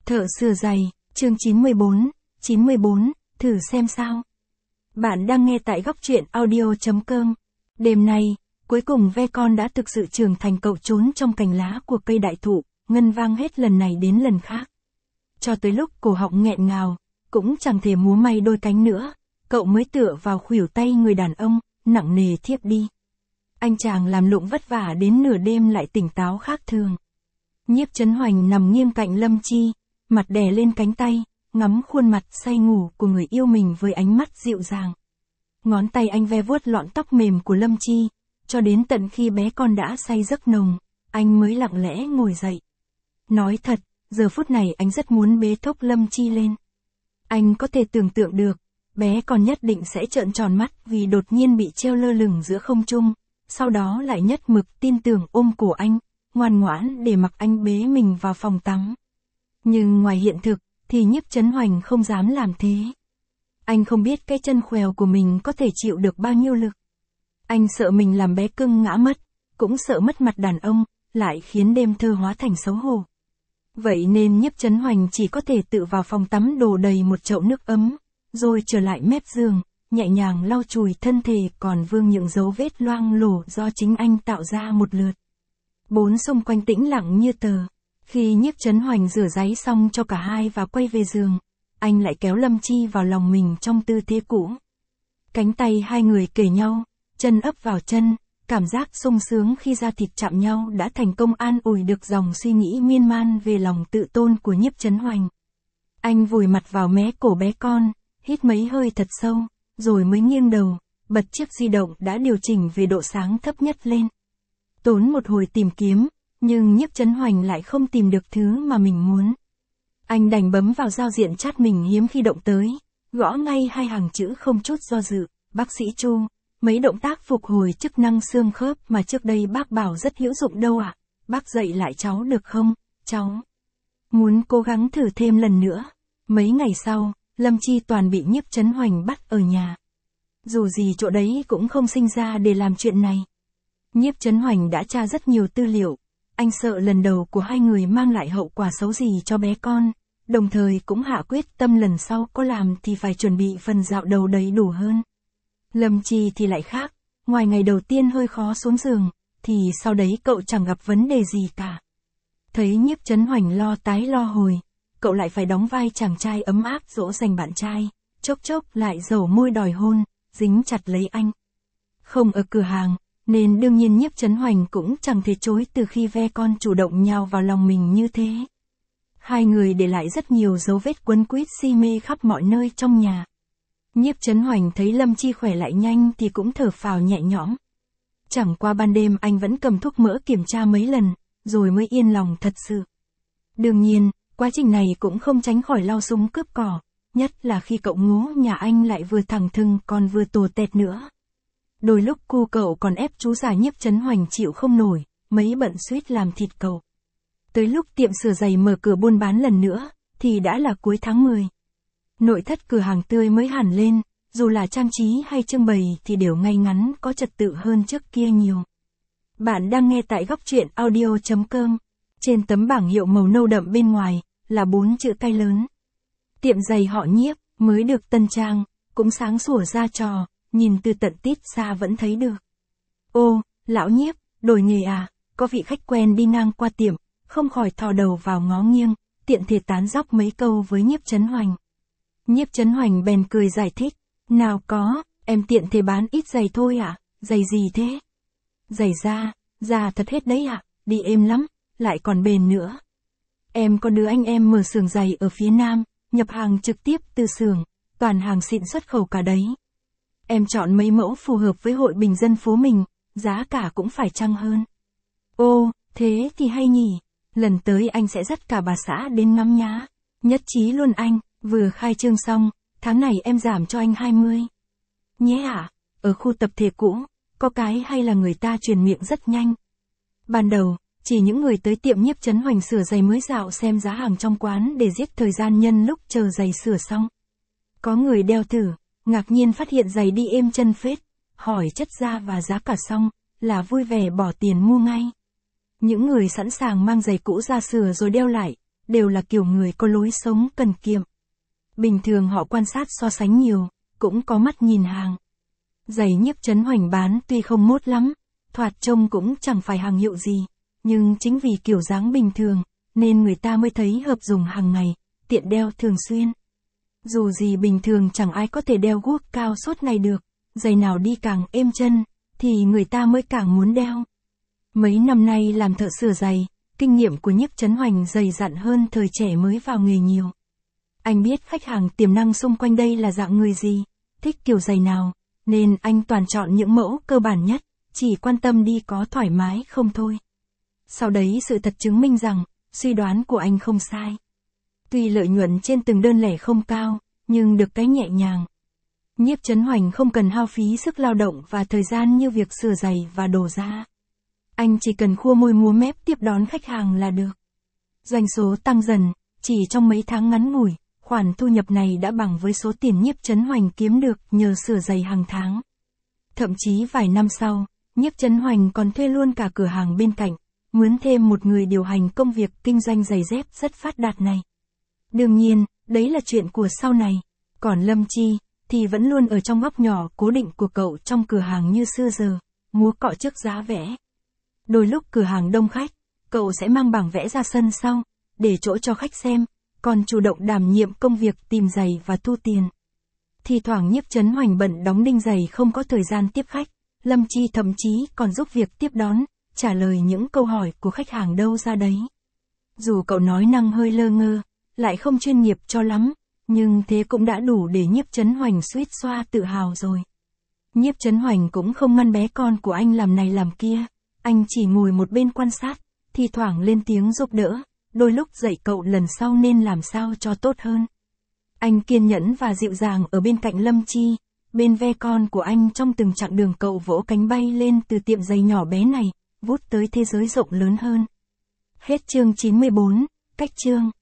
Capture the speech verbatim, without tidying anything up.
Thợ sửa giày, chương chín mươi bốn, chín mươi bốn, thử xem sao. Bạn đang nghe tại góc truyện audio chấm com. Đêm nay, cuối cùng ve con đã thực sự trưởng thành, cậu trốn trong cành lá của cây đại thụ, ngân vang hết lần này đến lần khác. Cho tới lúc cổ họng nghẹn ngào, cũng chẳng thể múa may đôi cánh nữa, cậu mới tựa vào khuỷu tay người đàn ông, nặng nề thiếp đi. Anh chàng làm lụng vất vả đến nửa đêm lại tỉnh táo khác thường. Nhiếp Chấn Hoành nằm nghiêng cạnh Lâm Chi, mặt đè lên cánh tay, ngắm khuôn mặt say ngủ của người yêu mình với ánh mắt dịu dàng. Ngón tay anh ve vuốt lọn tóc mềm của Lâm Chi, cho đến tận khi bé con đã say giấc nồng, anh mới lặng lẽ ngồi dậy. Nói thật, giờ phút này anh rất muốn bế thốc Lâm Chi lên. Anh có thể tưởng tượng được, bé con nhất định sẽ trợn tròn mắt vì đột nhiên bị treo lơ lửng giữa không trung, sau đó lại nhất mực tin tưởng ôm cổ anh, ngoan ngoãn để mặc anh bế mình vào phòng tắm. Nhưng ngoài hiện thực, thì Nhiếp Chấn Hoành không dám làm thế. Anh không biết cái chân khèo của mình có thể chịu được bao nhiêu lực. Anh sợ mình làm bé cưng ngã mất, cũng sợ mất mặt đàn ông, lại khiến đêm thơ hóa thành xấu hổ. Vậy nên Nhiếp Chấn Hoành chỉ có thể tự vào phòng tắm đổ đầy một chậu nước ấm, rồi trở lại mép giường, nhẹ nhàng lau chùi thân thể còn vương những dấu vết loang lổ do chính anh tạo ra một lượt. Bốn xung quanh tĩnh lặng như tờ. Khi Nhiếp Chấn Hoành rửa ráy xong cho cả hai và quay về giường, anh lại kéo Lâm Chi vào lòng mình trong tư thế cũ. Cánh tay hai người kề nhau, chân ấp vào chân, cảm giác sung sướng khi da thịt chạm nhau đã thành công an ủi được dòng suy nghĩ miên man về lòng tự tôn của Nhiếp Chấn Hoành. Anh vùi mặt vào mé cổ bé con, hít mấy hơi thật sâu, rồi mới nghiêng đầu, bật chiếc di động đã điều chỉnh về độ sáng thấp nhất lên. Tốn một hồi tìm kiếm, nhưng Nhiếp Chấn Hoành lại không tìm được thứ mà mình muốn. Anh đành bấm vào giao diện chat mình hiếm khi động tới, gõ ngay hai hàng chữ không chút do dự: bác sĩ Chu, mấy động tác phục hồi chức năng xương khớp mà trước đây bác bảo rất hữu dụng đâu ạ, à? Bác dạy lại cháu được không, cháu muốn cố gắng thử thêm lần nữa. Mấy ngày sau, Lâm Chi toàn bị Nhiếp Chấn Hoành bắt ở nhà. Dù gì chỗ đấy cũng không sinh ra để làm chuyện này. Nhiếp Chấn Hoành đã tra rất nhiều tư liệu, anh sợ lần đầu của hai người mang lại hậu quả xấu gì cho bé con, đồng thời cũng hạ quyết tâm lần sau có làm thì phải chuẩn bị phần dạo đầu đầy đủ hơn. Lâm Chi thì lại khác, ngoài ngày đầu tiên hơi khó xuống giường, thì sau đấy cậu chẳng gặp vấn đề gì cả. Thấy Nhiếp Chấn Hoành lo tái lo hồi, cậu lại phải đóng vai chàng trai ấm áp dỗ dành bạn trai, chốc chốc lại dầu môi đòi hôn, dính chặt lấy anh. Không ở cửa hàng, nên đương nhiên Nhiếp Chấn Hoành cũng chẳng thể chối từ khi ve con chủ động nhào vào lòng mình như thế. Hai người để lại rất nhiều dấu vết quấn quýt si mê khắp mọi nơi trong nhà. Nhiếp Chấn Hoành thấy Lâm Chi khỏe lại nhanh thì cũng thở phào nhẹ nhõm. Chẳng qua ban đêm anh vẫn cầm thuốc mỡ kiểm tra mấy lần, rồi mới yên lòng thật sự. Đương nhiên, quá trình này cũng không tránh khỏi lau súng cướp cỏ, nhất là khi cậu ngố nhà anh lại vừa thẳng thừng còn vừa tồi tẹt nữa. Đôi lúc cu cậu còn ép chú già Nhiếp Chấn Hoành chịu không nổi, mấy bận suýt làm thịt cậu. Tới lúc tiệm sửa giày mở cửa buôn bán lần nữa, thì đã là cuối tháng mười. Nội thất cửa hàng tươi mới hẳn lên, dù là trang trí hay trưng bày thì đều ngay ngắn có trật tự hơn trước kia nhiều. Bạn đang nghe tại góc truyện audio chấm com. Trên tấm bảng hiệu màu nâu đậm bên ngoài, là bốn chữ cái lớn. Tiệm giày họ Nhiếp, mới được tân trang, cũng sáng sủa ra trò, nhìn từ tận tít xa vẫn thấy được. Ô, lão Nhiếp, đổi nghề à? Có vị khách quen đi ngang qua tiệm, không khỏi thò đầu vào ngó nghiêng, tiện thể tán dóc mấy câu với Nhiếp Chấn Hoành. Nhiếp Chấn Hoành bèn cười giải thích: nào có, em tiện thể bán ít giày thôi ạ. À? Giày gì thế? Giày da, da thật hết đấy ạ, à? Đi êm lắm, lại còn bền nữa. Em có đứa anh em mở xưởng giày ở phía Nam, nhập hàng trực tiếp từ xưởng, toàn hàng xịn xuất khẩu cả đấy. Em chọn mấy mẫu phù hợp với hội bình dân phố mình, giá cả cũng phải chăng hơn. Ô, thế thì hay nhỉ, lần tới anh sẽ dắt cả bà xã đến ngắm nhá. Nhất trí luôn anh, vừa khai trương xong, tháng này em giảm cho anh hai mươi. Nhé ạ, à, ở khu tập thể cũ, có cái hay là người ta truyền miệng rất nhanh. Ban đầu, chỉ những người tới tiệm Nhiếp Chấn Hoành sửa giày mới dạo xem giá hàng trong quán để giết thời gian nhân lúc chờ giày sửa xong. Có người đeo thử, ngạc nhiên phát hiện giày đi êm chân phết, hỏi chất da và giá cả xong, là vui vẻ bỏ tiền mua ngay. Những người sẵn sàng mang giày cũ ra sửa rồi đeo lại, đều là kiểu người có lối sống cần kiệm. Bình thường họ quan sát so sánh nhiều, cũng có mắt nhìn hàng. Giày Nhiếp Chấn Hoành bán tuy không mốt lắm, thoạt trông cũng chẳng phải hàng hiệu gì, nhưng chính vì kiểu dáng bình thường, nên người ta mới thấy hợp dùng hàng ngày, tiện đeo thường xuyên. Dù gì bình thường chẳng ai có thể đeo guốc cao suốt ngày được, giày nào đi càng êm chân, thì người ta mới càng muốn đeo. Mấy năm nay làm thợ sửa giày, kinh nghiệm của Nhiếp Chấn Hoành dày dặn hơn thời trẻ mới vào nghề nhiều. Anh biết khách hàng tiềm năng xung quanh đây là dạng người gì, thích kiểu giày nào, nên anh toàn chọn những mẫu cơ bản nhất, chỉ quan tâm đi có thoải mái không thôi. Sau đấy sự thật chứng minh rằng, suy đoán của anh không sai. Tuy lợi nhuận trên từng đơn lẻ không cao, nhưng được cái nhẹ nhàng. Nhiếp Chấn Hoành không cần hao phí sức lao động và thời gian như việc sửa giày và đồ da. Anh chỉ cần khua môi múa mép tiếp đón khách hàng là được. Doanh số tăng dần, chỉ trong mấy tháng ngắn ngủi, khoản thu nhập này đã bằng với số tiền Nhiếp Chấn Hoành kiếm được nhờ sửa giày hàng tháng. Thậm chí vài năm sau, Nhiếp Chấn Hoành còn thuê luôn cả cửa hàng bên cạnh, mướn thêm một người điều hành công việc kinh doanh giày dép rất phát đạt này. Đương nhiên, đấy là chuyện của sau này. Còn Lâm Chi, thì vẫn luôn ở trong góc nhỏ cố định của cậu trong cửa hàng như xưa giờ, múa cọ trước giá vẽ. Đôi lúc cửa hàng đông khách, cậu sẽ mang bảng vẽ ra sân sau, để chỗ cho khách xem, còn chủ động đảm nhiệm công việc tìm giày và thu tiền. Thì thoảng Nhiếp Chấn Hoành bận đóng đinh giày không có thời gian tiếp khách, Lâm Chi thậm chí còn giúp việc tiếp đón, trả lời những câu hỏi của khách hàng đâu ra đấy. Dù cậu nói năng hơi lơ ngơ, lại không chuyên nghiệp cho lắm, nhưng thế cũng đã đủ để Nhiếp Chấn Hoành suýt xoa tự hào rồi. Nhiếp Chấn Hoành cũng không ngăn bé con của anh làm này làm kia, anh chỉ ngồi một bên quan sát, thi thoảng lên tiếng giúp đỡ, đôi lúc dạy cậu lần sau nên làm sao cho tốt hơn. Anh kiên nhẫn và dịu dàng ở bên cạnh Lâm Chi, bên ve con của anh trong từng chặng đường cậu vỗ cánh bay lên từ tiệm giày nhỏ bé này, vút tới thế giới rộng lớn hơn. Hết chương chín mươi bốn, cách chương.